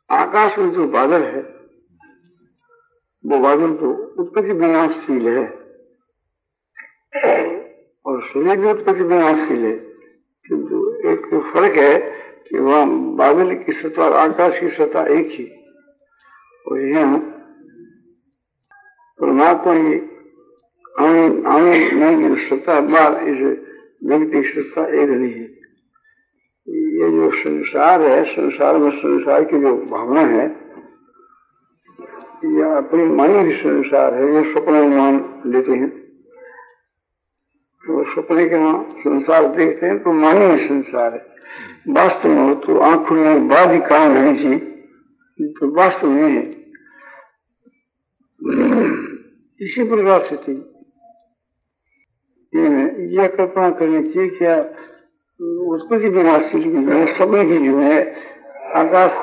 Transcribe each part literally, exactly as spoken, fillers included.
आकाश में जो बादल है वो बादल तो उत्पत्ति विनाशशील है और शरीर भी उत्पत्ति विनाशशील है, किंतु एक फर्क है कि वहाँ बादल की सत्ता और आकाश की सत्ता एक ही, और यहाँ परमात्मा की आने की सत्ता बार इस व्यक्ति की सत्ता एक नहीं है। ये जो संसार है, संसार में संसार की जो भावना है यह अपनी मानी संसार है, ये सपने मान लेते हैं, तो सपने के वहां संसार देखते हैं तो मानी संसार है, वास्तव में हो तो आंखों में बाधी काम है जी, तो वास्तव में है। इसी प्रकार से थी यह कल्पना करनी चाहिए क्या उसको भी विनाशील की जो है, सपने की जो है, आकाश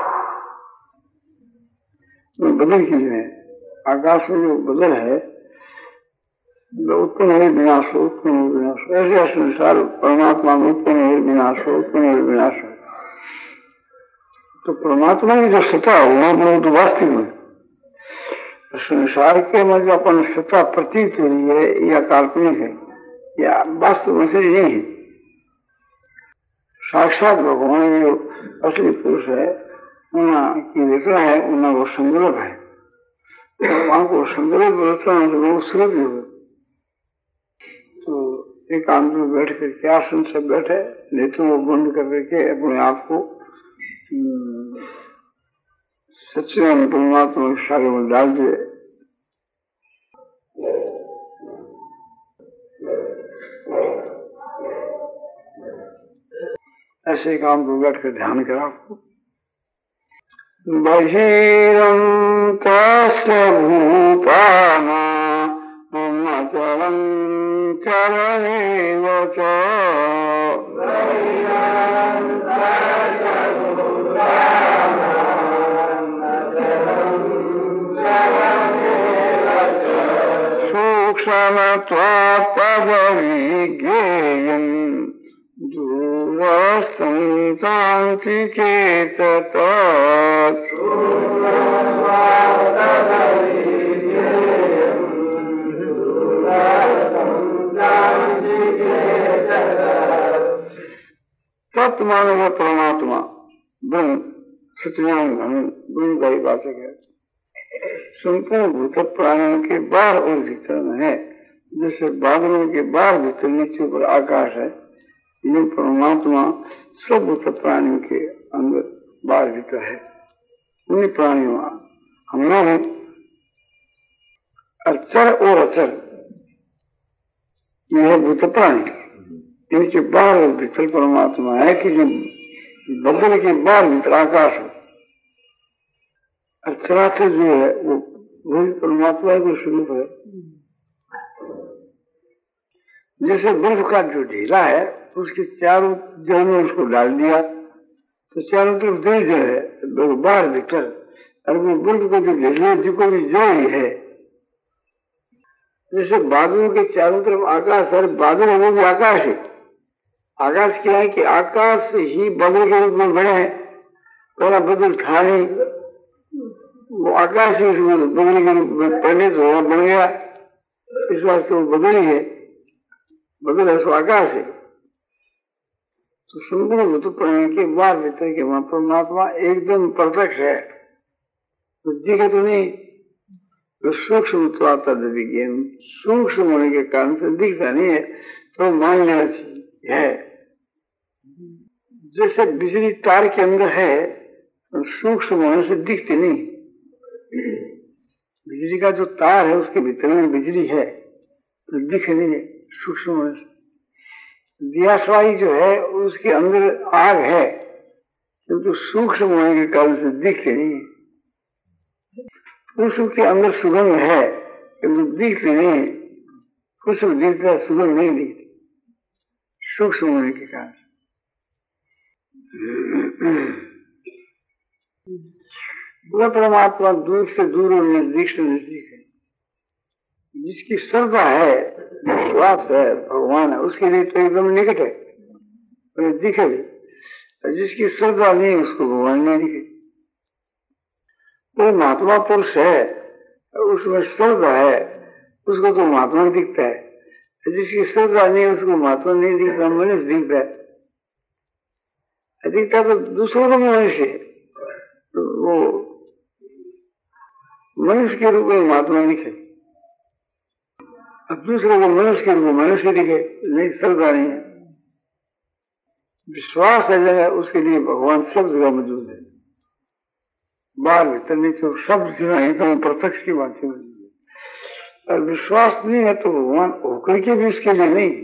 में बदल की जो है, आकाश में जो बदल है उत्पन्न हो विनाश हो, उत्पन्न हो विनाश हो, ऐसे संसार परमात्मा में उत्पन्न हो विनाश हो, उत्पन्न हो विनाश हो। तो परमात्मा की जो सत्ता हो वो तो वास्तविक में संसार के में जो अपन सत्ता प्रतीत हो रही है या काल्पनिक है या वास्तव में से नहीं है। साक्षात भगवान जो असली पुरुष है उनकी रचना है, उनका वो संकल्प है, वहां को संकल्प रचना वो सुलभ हो। तो एक आदमी बैठ करके आसन से बैठे, नहीं तो वो बंद कर करके अपने आप को सच्चिदानंद परमात्मा के सारे में डाल दिए। ऐसे काम को बैठ कर ध्यान करा। बहिरं तस्य भूतानां अचलं चलमेव च सूक्ष्मत्वात् तद्विज्ञेयम् दूरस्थं चान्तिके तत् तत् मानव परमात्मा ब्रह्म सच्चिदानंद घन ब्रह्म का ही वाचक है। संपूर्ण भूत प्राणियों के बाहर और भीतर में है, जैसे बादलों के बाहर भीतर नीचे पर आकाश है, ये परमात्मा सब भूत प्राणियों के अंदर बाहर भीतर है। उन्हीं प्राणियों हम लोग हैं अचर और अचर, यह भूत प्राणी, इनके बाहर और भीतर परमात्मा है कि जो बदल के बाहर भीतर आकाश है। अचराचर जो है वो वही परमात्मा को स्वरूप है। जैसे बर्फ का जो ढीला है उसके चारों जड़ में उसको डाल दिया तो चारों तरफ दो जड़ है, बाहर भीतर, और वो बर्फ का जो ढीला जिसको भी जड़ ही है। जैसे बादलों के चारों तरफ आकाश है, बादल है वो भी आकाश है। आकाश क्या है कि आकाश ही बादल के रूप में बने, पहला बदल था नहीं, वो आकाश ही बदल के रूप में पहले तो बन गया, इस वास्ते वो बदल ही है, बदल है सो आकाश है। तो संपूर्ण भूत प्राणी के बाहर भीतर के वहां परमात्मा एकदम प्रत्यक्ष है, तो दिखे तो नहीं, तो सूक्ष्म तो आता विज्ञान सूक्ष्म होने के कारण से दिखता नहीं है, तो मान लेना चाहिए है। जैसे बिजली तार के अंदर है तो सूक्ष्म होने से दिखती नहीं, बिजली का जो तार है उसके भीतर में बिजली है तो दिख नहीं है सूक्ष्म होने से। दियासवाई जो है उसके अंदर आग है किंतु तो सूक्ष्म होने के कारण से दिख नहीं है। पुष्प के अंदर सुगंध है किंतु दिख नहीं, पुष्प दिखता सुगंध नहीं दिखती सूक्ष्म होने के कारण। वह परमात्मा दूर से दूर और नजदीक से नजदीक है। जिसकी श्रद्धा है, विश्वास है, भगवान है, उसके लिए तो एकदम निकट है, तो दिखे भी। जिसकी श्रद्धा नहीं उसको भगवान नहीं दिखे। कोई महात्मा पुरुष है, उसमें श्रद्धा है, उसको तो महात्मा दिखता है। जिसकी श्रद्धा नहीं उसको महात्मा नहीं दिखता, मनुष्य दिखता है। दिखता तो दूसरों को मनुष्य, वो मनुष्य के रूप में महात्मा दिखे, अब दूसरों को मनुष्य के रूप में मनुष्य दिखे, नहीं श्रद्धा नहीं है। विश्वास है जगह, उसके लिए भगवान सब जगह मौजूद है, बाहर भीतर नहीं, तो सब जगह एकदम प्रत्यक्ष की बात है। और विश्वास नहीं है तो भगवान होकर के भी उसके लिए नहीं,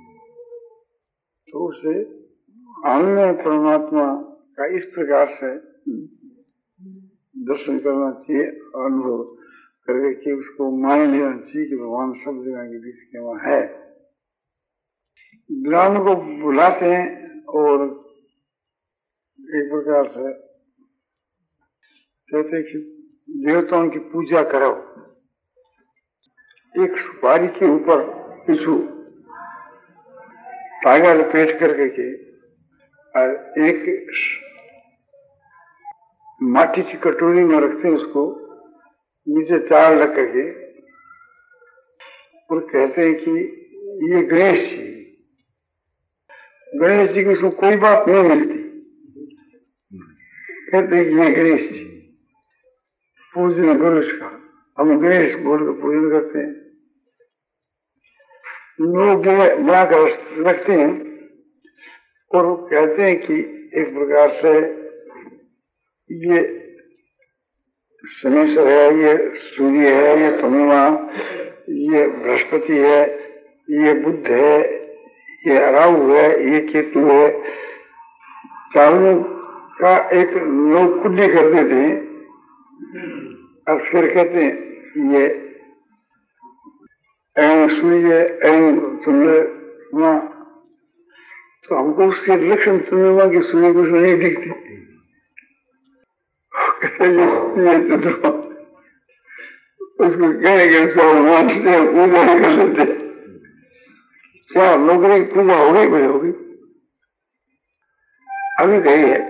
तो उसे हमने परमात्मा का इस प्रकार से दर्शन करना चाहिए, अनुभव करके कि उसको मान लेना चाहिए कि भगवान सब जगह के बीच के वहां है। ज्ञान को बुलाते हैं और एक प्रकार से कहते हैं कि देवताओं की पूजा करो। एक सुपारी के ऊपर पीछू धागा लपेट करके के और एक माटी की कटोरी में रखते हैं, उसको नीचे चार लग करके, और कहते हैं कि ये गणेश जी, गणेश जी की उसको कोई बात नहीं मिलती, कहते हैं कि ये गणेश जी पूजन गणेश का, हम गणेश बोल कर पूजन करते हैं। लोग बना कर रखते हैं और वो कहते हैं कि एक प्रकार से ये शनेश्वर है, ये सूर्य है, ये चंद्रमा, ये बृहस्पति है, ये बुध है, ये राहु है, ये केतु है, चारों का एक लोग कुंडी कर देते हैं और फिर कहते हैं ये एवं सूर्य एवं चंद्रमा, तो हमको उसके लक्षण चंद्रमा की सूर्य कुछ नहीं दिखती, चंद्रमा उसको कहेंगे मानते पूजा कर लेते, क्या नौकरी की पूजा हो गई भाई होगी। अभी कही है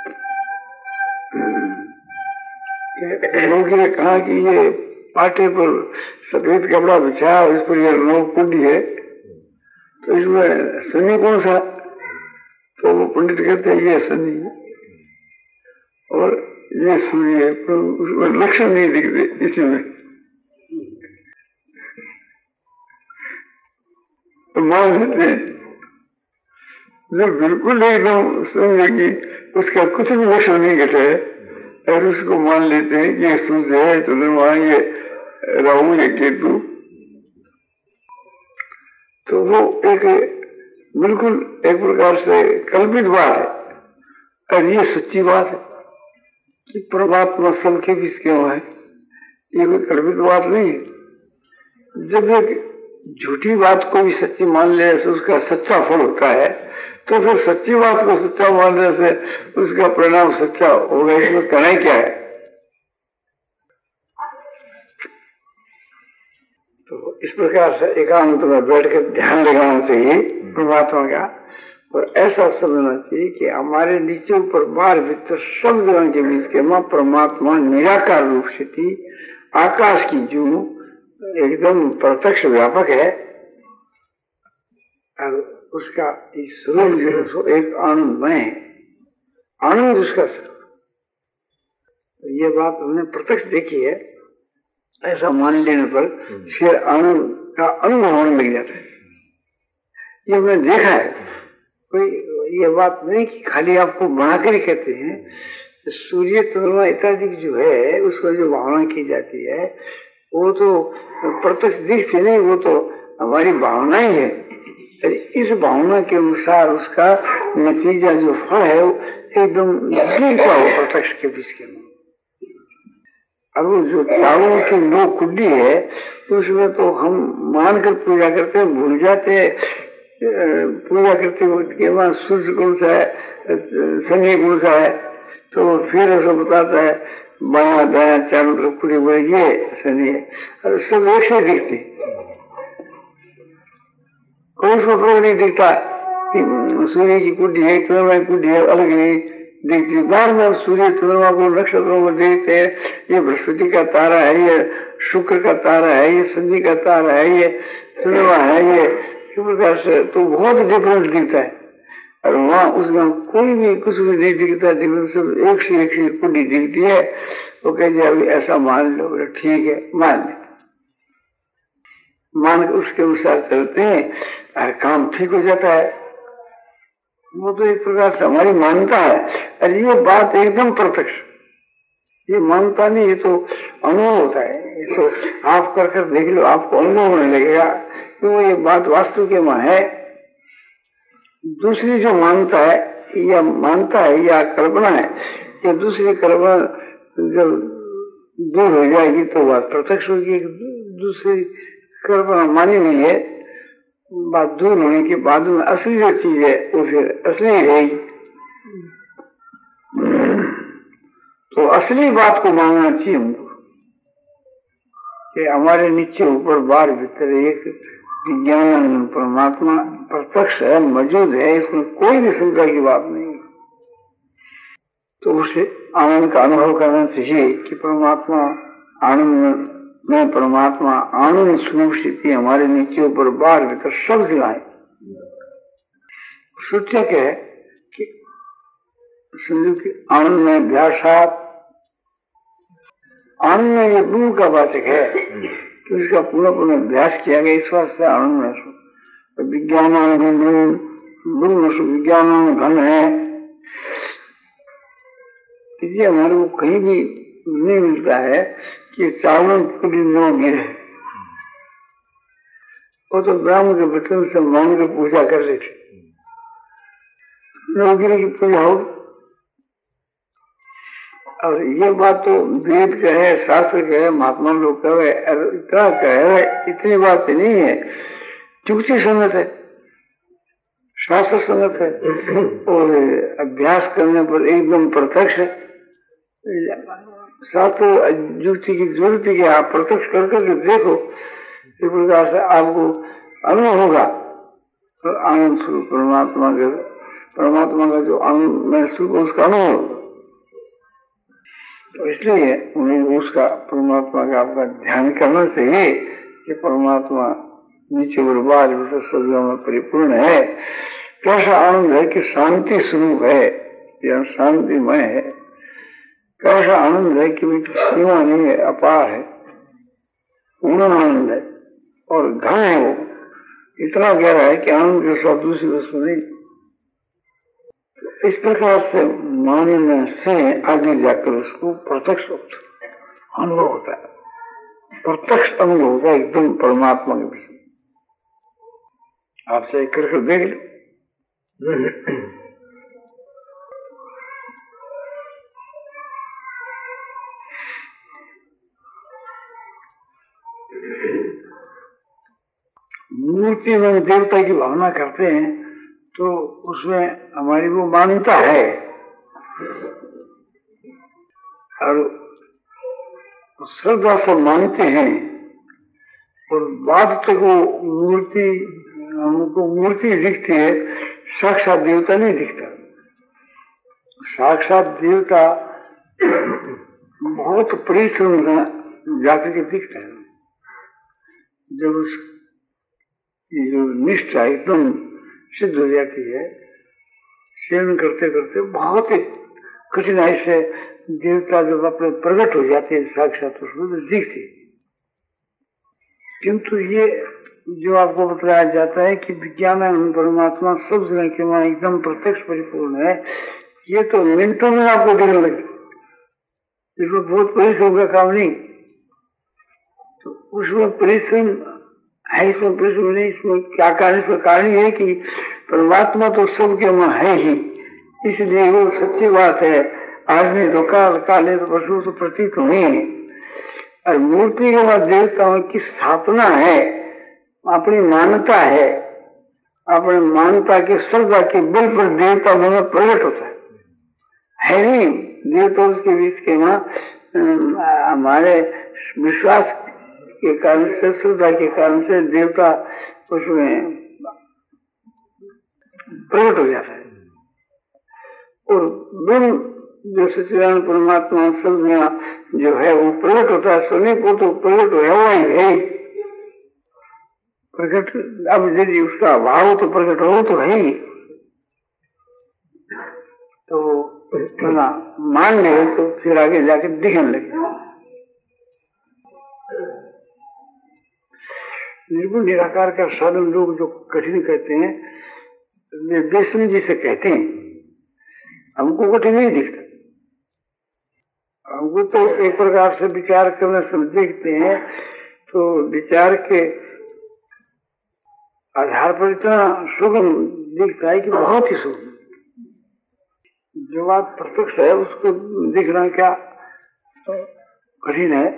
लोगों ने कहा कि ये पाटे पर सफेद कपड़ा बिछाया, इस पर ये लोग कुंडी है, तो इसमें शनि कौन सा, तो वो पंडित कहते हैं ये शनि है और ये सूर्य है, तो उसमें लक्षण नहीं दिखते इसमें, तो मान लेते हैं। जब बिल्कुल एकदम समझे कि उसका कुछ भी लक्षण नहीं घटे और उसको मान लेते हैं कि ये सूर्य है, चंद्रमा, ये राहु, ये केतु, तो वो एक बिल्कुल एक प्रकार से कल्पित बात है। और ये सच्ची बात है कि परमात्मा सबके बीच क्यों है, ये कोई कल्पित बात नहीं है। जब एक झूठी बात को भी सच्ची मान ले तो उसका सच्चा फल होता है, तो फिर सच्ची बात को सच्चा मानने से उसका परिणाम सच्चा होगा, इसमें कहना क्या है। तो इस प्रकार से एकांत में बैठ कर ध्यान लगाना चाहिए परमात्मा का, और ऐसा समझना चाहिए कि हमारे नीचे ऊपर बाहर भीतर सब जगह के बीच के मां परमात्मा निराकार रूप से थी, आकाश की जो एकदम प्रत्यक्ष व्यापक है, और उसका स्वरूप जो एक आनंदमय है, आनंद उसका स्वरूप। ये बात हमने प्रत्यक्ष देखी है, ऐसा मान लेने पर फिर आनंद का अनुभव होने लग जाता है। ये हमने देखा है, कोई ये बात नहीं कि खाली आपको बनाकर ही कहते हैं। सूर्य चंद्रमा इत्यादि जो है उसको जो भावना की जाती है वो तो प्रत्यक्ष दिखती नहीं, वो तो हमारी भावना ही है। इस भावना के अनुसार उसका नतीजा जो फल है वो एकदम दिखता हो प्रत्यक्ष के बीच के में। अब जो चावलों की नौ कुंडी है उसमें तो हम मानकर पूजा करते हैं, भूल जाते हैं पूजा करते वक्त के बाद सूर्य कौन सा है, शनि कौन सा है, तो फिर ऐसा बताता है बाया दाया चारों तरफ पूरी बोले ये शनि है, और सब एक से दिखती, कोई उसको फर्क नहीं दिखता कि सूर्य की कुंडी है, चंद्रमा की कुंडी है, अलग नहीं देखती बार बार सूर्य चंद्रमा को नक्षत्रों को देखते हैं, ये बृहस्पति का तारा है, ये शुक्र का तारा है, ये शनि का तारा है, ये चंद्रमा है, ये इस प्रकार से तो बहुत डिफरेंस दिखता है। और वहाँ उसमें कोई भी कुछ भी नहीं दिखता, डिफरेंस एक से एक से कुंडी दिखती है। तो कहते अभी ऐसा मान लो, ठीक है मान ले, मान के उसके अनुसार चलते हैं और काम ठीक हो जाता है। वो तो एक प्रकार से हमारी मान्यता है। और ये बात एकदम प्रत्यक्ष, ये मान्यता नहीं, ये तो अनुभव होता है। ये तो आप कर कर देख लो, आपको अनुभव होने लगेगा कि वो ये बात वास्तव के वहां है। दूसरी जो मानता है या मानता है या कल्पना है, या दूसरी कल्पना जब दूर हो जाएगी तो बात प्रत्यक्ष होगी। दूसरी कल्पना मानी नहीं है, बात दूर होने के बाद में असली जो चीज है वो फिर असली रहेगी। तो असली बात को मानना चाहिए हमको कि हमारे नीचे ऊपर बाहर भीतर एक विज्ञान परमात्मा प्रत्यक्ष है, मौजूद है, इसमें कोई भी शंका की बात नहीं। तो उसे आनंद का अनुभव करना चाहिए कि परमात्मा आनंद में, परमात्मा आनंद स्वरूप स्थिति हमारे नीचे ऊपर बाहर भीतर सब जगह है। सूचक है कि समझो कि आनंद में अभ्यासात, आनंद में ये गुरु का वाचक है कि उसका पूरा पूरा अभ्यास किया गया, इस वास्ते आनंद में। विज्ञान विज्ञान घन है, इसलिए हमारे को कहीं भी नहीं मिलता है कि चावल पूरी नौ गिरे। वो तो ब्राह्मण के बचन से मान के पूजा कर रहे थे, नौ गिरे की पूजा हो। और ये बात तो वेद का है, शास्त्र का है, महात्मा लोग कह रहे, इतना कह रहे, इतनी बात नहीं है। चुक्ति संगत है, शास्त्र संगत है, और अभ्यास करने पर एकदम प्रत्यक्ष है। शास्त्र युक्ति की जरूरत है कि आप प्रत्यक्ष कर करके देखो, इस प्रकार से आपको अनुभव होगा। तो आनंद स्वरूप परमात्मा के, परमात्मा का जो आनंद में स्वरूप उसका अनुभव होगा। तो इसलिए उन्हें उसका, परमात्मा का आपका ध्यान करना चाहिए कि परमात्मा नीचे और बाहर सदियों में परिपूर्ण है। कैसा आनंद है कि शांति स्वरूप है या शांतिमय है। कैसा आनंद है कि सीमा नहीं है, अपार है, पूर्ण आनंद है और घन है। वो इतना गहरा है कि आनंद के साथ दूसरी वस्तु नहीं। इस प्रकार से मानने से आगे जाकर उसको प्रत्यक्ष अनुभव होता है, प्रत्यक्ष अनुभव होता है एकदम परमात्मा के विषय। आपसे एक करके देख लो। मूर्ति में देवता की भावना करते हैं तो उसमें हमारी वो मान्यता है, और श्रद्धा से मानते हैं। और बाद तक वो मूर्ति, हमको मूर्ति दिखती है, साक्षात देवता नहीं दिखता। साक्षात देवता बहुत परिश्रम जाकर के दिखता है। जब उस ये जो निष्ठा एकदम सिद्ध हो जाती है, सेवन करते करते बहुत ही कठिनाई से देवता जब अपने प्रकट हो जाते हैं साक्षात उसमें तो दिखती। किंतु ये जो आपको बताया जाता है कि विज्ञान परमात्मा सब जगह के वहां एकदम प्रत्यक्ष परिपूर्ण है, ये तो मिनटों में आपको दिखने लगे। इसमें बहुत परिश्रम का काम नहीं। तो उसमें परिश्रम है, इसमें परिश्रम नहीं। इसमें क्या कारण? इसमें कारण है कि परमात्मा तो सबके वहां है ही, इसलिए वो सच्ची बात है। आज नहीं तो काल, काले तो पशु तो प्रतीत हुए हैं। और मूर्ति के बाद देवताओं की स्थापना है, अपनी मान्यता है, अपनी मान्यता के श्रद्धा के बल पर देवता में प्रकट होता है। है नहीं देवता उसके बीच के वहां हमारे विश्वास के कारण से, श्रद्धा के कारण से देवता उसमें प्रकट हो जाता है। और ब्रह्म जो सच्चिदानंद परमात्मा सब जो है वो प्रकट होता है, सोने को तो प्रकट हुआ ही है। प्रकट अब यदि उसका अभाव तो प्रकट हो तो है ही, तो थोड़ा मान ले तो फिर आगे जाके दिखने लगे। निर्गुण निराकार का साधन लोग जो कठिन कहते हैं, बेसमझी से कहते हैं, हमको कठिन नहीं दिखता। हमको तो एक प्रकार से विचार करने से देखते हैं तो विचार के आधार पर इतना सुगम दिखता है कि बहुत ही सुगम। जो बात प्रत्यक्ष है उसको दिखना क्या कठिन है।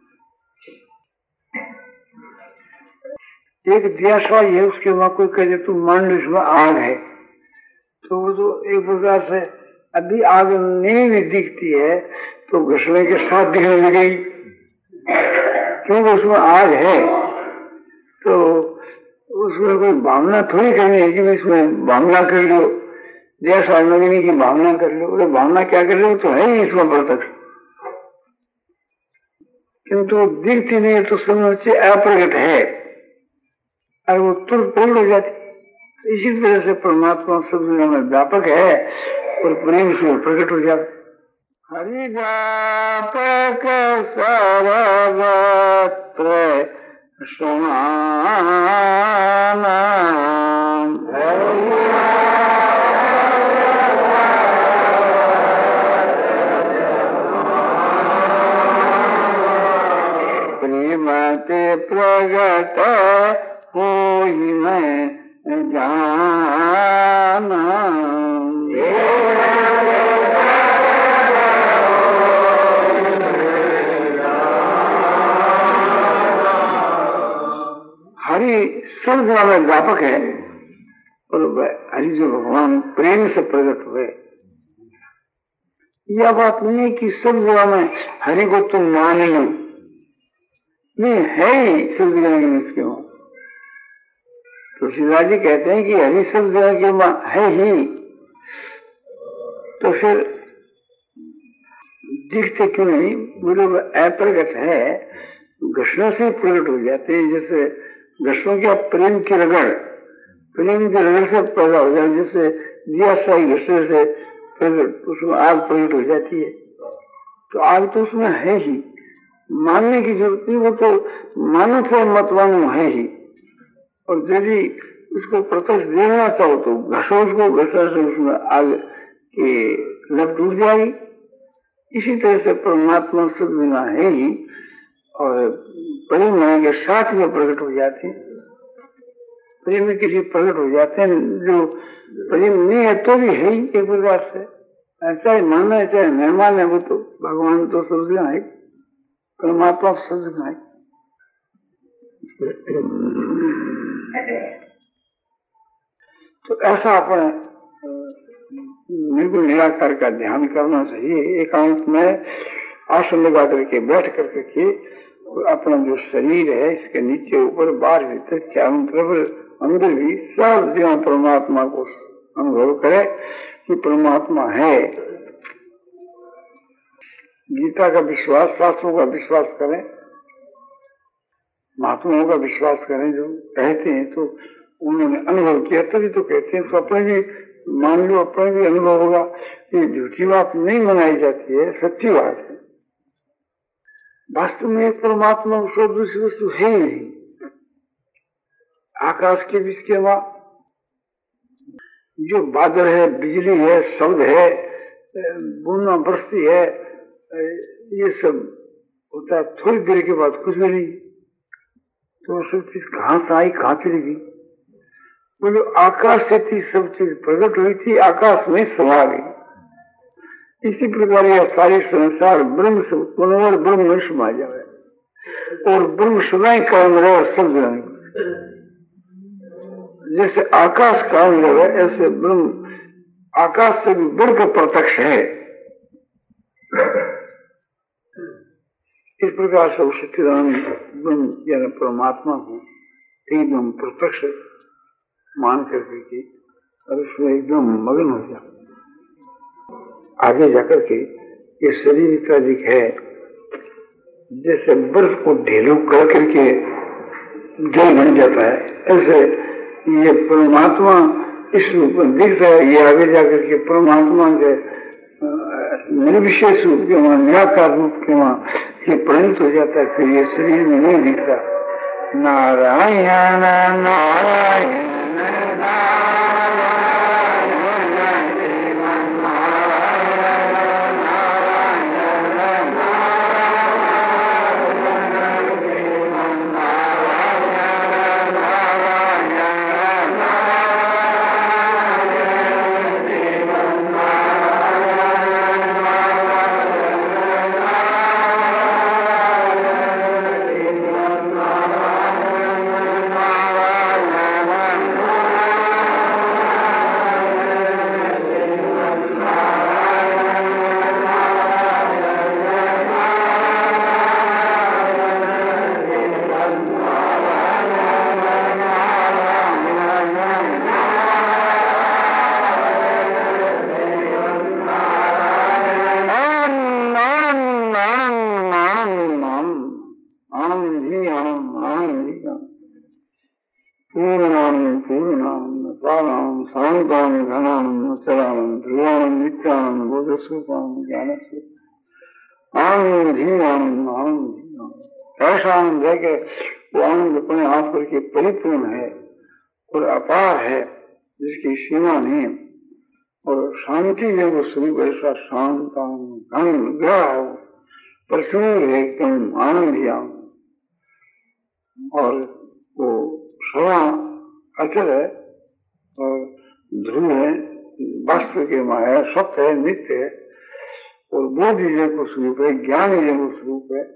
एक दियाशा है, उसके वहां कोई कहे तुम मान लो इसमें आग है, तो वो तो एक प्रकार से अभी आग नहीं भी दिखती है तो घसने के साथ दिखने लगेगी, क्योंकि उसमें आग है। तो उसमें कोई भावना थोड़ी करनी है कि इसमें भावना कर लो, जैसा लगने की भावना कर लो। अरे भावना क्या कर लो तो है ही इसमें प्रत्यक्ष, किंतु दिखती नहीं तो समझ अप्रगट है और वो तुरंत प्रकट हो जाती। इसी तरह से परमात्मा सब जगह में व्यापक है और प्रेम से प्रकट हो जाता। हरि व्यापक सर्वत्र समान, प्रेमते प्रगट होई मैं जाना। हरि सब जगह में व्यापक है और हरि जो भगवान प्रेम से प्रकट हुए, यह बात नहीं है कि सब जगह में हरि को तुम मान लो, नहीं है ही सब जगह में इसके वहां। तुलसीदास जी कहते हैं कि हरि सब जगह के वहां है ही, तो फिर दिखते क्यों नहीं? बोले अप्रगट है, घटना से प्रकट हो जाते हैं। जैसे घटना क्या प्रेम की रगड़, प्रेम की रगड़ से पैदा हो जाए, जैसे दिया साई घटने से प्रकट, उसमें आग प्रकट हो जाती है। तो आग तो उसमें है ही, मानने की जरूरत नहीं, वो तो मानो से मत मानो है ही। और यदि उसको प्रत्यक्ष देखना चाहो तो घसो उसको, घसा से उसमें आग की लप टूट जाएगी। इसी तरह से परमात्मा सदगुणा है ही और प्रेम के साथ में प्रकट हो जाते हैं। प्रेम के लिए प्रकट हो जाते हैं, जो प्रेम नहीं है तो भी है ही एक प्रकार से, चाहे मानना है चाहे नहीं माने, वो तो भगवान तो सदगुणा है, परमात्मा सदगुणा है। तो ऐसा अपने निर्गुण निराकार का ध्यान करना चाहिए। एकांत में आसन लगा करके बैठ करके के अपना जो शरीर है इसके नीचे ऊपर बाहर भीतर चारों तरफ अंदर भी सब जगह परमात्मा को अनुभव करे कि परमात्मा है। गीता का विश्वास, शास्त्रों का विश्वास करें, महात्माओं का विश्वास करें, जो कहते हैं तो उन्होंने अनुभव किया तभी तो कहते हैं। तो अपने भी मान लो, अपने भी अनुभव होगा। ये झूठी बात नहीं मनाई जाती है, सच्ची बात है। वास्तव में एक परमात्मा उसको दूसरी वस्तु है ही नहीं। आकाश के बीच के वहां जो बादल है, बिजली है, शब्द है, बूंदा बरसती है, ये सब होता है, थोड़ी देर के बाद कुछ भी नहीं। तो सब चीज कहां से आई, कहां चली गई? बोलो आकाश से थी सब चीज प्रकट हुई थी, आकाश में समा गई। इसी प्रकार यह सारे संसार ब्रह्म से उत्पन्न और ब्रह्म में समा जाए और ब्रह्म सदाई कायम रहे और सब जाने। जैसे आकाश कायम रहे ऐसे ब्रह्म आकाश से भी बढ़कर प्रत्यक्ष है। इस प्रकार से सच्चिदानंद ब्रह्म यानी परमात्मा को एकदम प्रत्यक्ष मान करके और उसमें एकदम मगन हो जाए। आगे जाकर के ये शरीर इतना अधिक है जैसे बर्फ को ढेलू कर करके जल बन जाता है, ऐसे ये परमात्मा इस रूप में दिख रहा है। ये आगे जाकर के परमात्मा के निर्विशेष रूप के वहां, निराकार रूप के वहां ये परिणत हो जाता है। फिर ये शरीर में नहीं दिखता। नारायण नारायण ऐसा आनंद है कि वो आनंद अपने आप करके परिपूर्ण है और अपार है, जिसकी सीमा नहीं। और शांति है वो स्वरूप ऐसा शांत घन ग्रह प्रचुर है, एकदम आनंद ही आनंद। और वो सवा अचल है और ध्रुव है, वास्तव के माया सत्य है, नित्य है। और बोध ही जय को स्वरूप है, ज्ञान ही जय को स्वरूप है।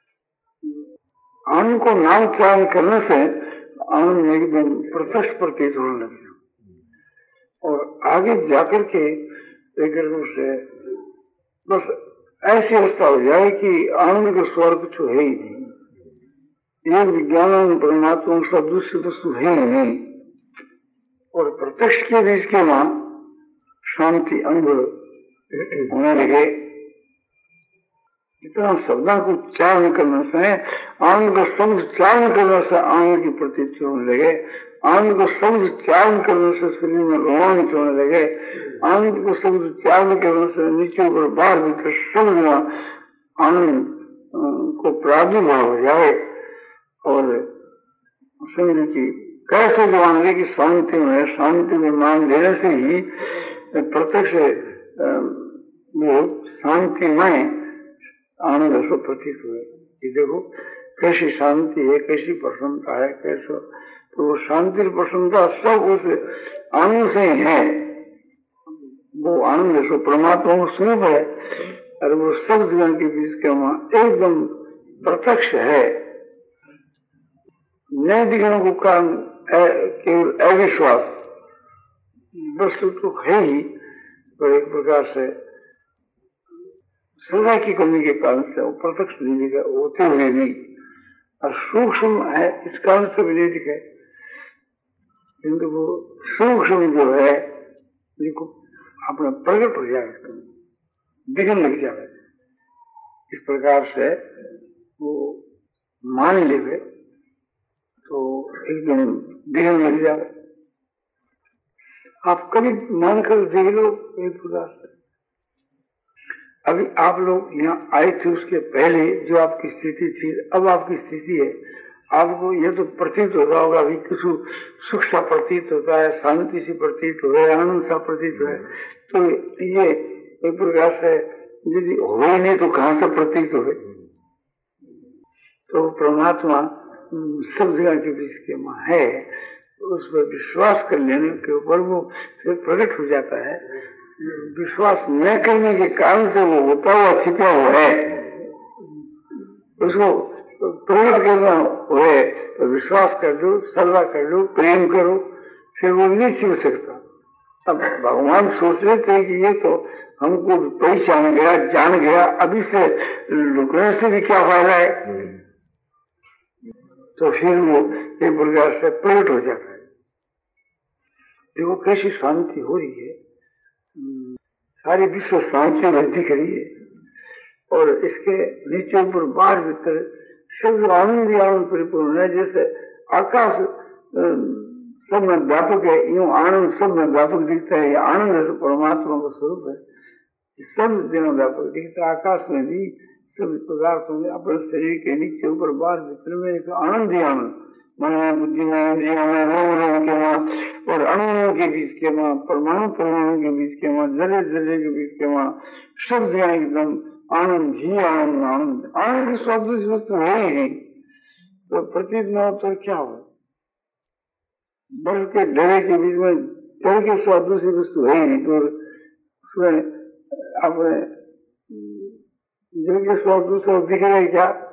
आनंद को नाम ध्यान करने से आनंद एकदम प्रत्यक्ष प्रतीत होने लगे और आगे जाकर के एक रूप से बस ऐसी अवस्था हो जाए कि आनंद का स्वर कुछ है ही नहीं। ये विज्ञान परमात्मा का दूसरी वस्तु है ही नहीं। और प्रत्यक्ष के बीच के वहां शांति अनुभव होने लगे। इतना शब्दों को उच्चारण करने से, आनंद को शब्द उच्चारण करने से आनंद की प्रतीति होने लगे। आनंद को शब्द उच्चारण करने से शरीर में रोमांच होने लगे। आनंद को शब्द उच्चारण करने से नीचे ऊपर बाहर भीतर सब जगह आनंद को प्रादुर्भाव हो जाए। और समझ की कैसे जवान की शांति में, शांति में मान देने से ही प्रत्यक्ष वो शांतिमय आनंद ऐसा प्रतीत हुए कि देखो कैसी शांति है, कैसी प्रसन्नता है, कैसा। तो वो शांति प्रसन्नता सब उस आनंद से ही है। वो आनंद ऐसा परमात्मा को स्वरूप है और वो सब जीवन के बीच के वहां एकदम प्रत्यक्ष है। नए दिखने को कारण केवल अविश्वास वस्तु तो है ही, और एक प्रकार से श्रद्धा की कमी के कारण से वो प्रत्यक्ष नहीं दिखे, होते हुए नहीं। और सूक्ष्म है इस कारण से भी नहीं दिखे, किंतु वो सूक्ष्म जो है जिनको अपना प्रकट हो जाए, दिखने लग जाए। इस प्रकार से वो मान ले तो एकदम दिखने लग जाए। आप कभी मानकर देख लो एक प्रकार से। अभी आप लोग यहाँ आए थे उसके पहले जो आपकी स्थिति थी, अब आपकी स्थिति है। आपको ये तो प्रतीत होता होगा, अभी कुछ सुख सा प्रतीत होता है, शांति सी प्रतीत हो है, आनंद सा प्रतीत है। तो ये एक प्रकार से यदि हो नहीं तो कहाँ से प्रतीत हो? तो परमात्मा सब जगह के बीच के मां है, उस पर विश्वास कर लेने के ऊपर वो फिर प्रकट हो जाता है। विश्वास न करने के कारण से वो होता हुआ छिपा हुआ है, उसको प्रकट करना हो तो विश्वास कर दो, श्रद्धा कर लो, प्रेम करो, फिर वो नहीं छिप सकता। अब भगवान सोच रहे थे कि ये तो हमको पहचान गया, जान गया, अभी से लुकने से भी क्या फायदा है। तो फिर वो एक प्रकार से प्रकट हो जाता है। देखो कैसी शांति हो रही है। सारी विश्व शांति में दिख रही है और इसके नीचे ऊपर बाहर भीतर सब आनंद ही आनंद परिपूर्ण है। जैसे आकाश सब में व्यापक है, यूं आनंद सब में व्यापक दिखता है। आनंद है तो परमात्मा का स्वरूप है, सब दिनों व्यापक दिखता है। आकाश में भी सभी पदार्थों में अपने शरीर के नीचे ऊपर बाहर भीतर में एक आनंद ही आनंद, मन में, बुद्धि में, इंद्रियों में, रोम रोम के वहां और अणुओं के बीच के वहां, परमाणु परमाणु के बीच के वहां, जले जले के बीच के वहां, सब जगह एकदम आनंद ही आनंद। आनंद आनंद की स्वादिष्ट वस्तु है ही नहीं, तो प्रतीत न हो तो क्या हो। बर्फ के ढेरे के बीच में जल के स्वादिष्ट वस्तु है ही नहीं, तो उसमें अपने जल के स्वादिष्ट दिख रहे क्या?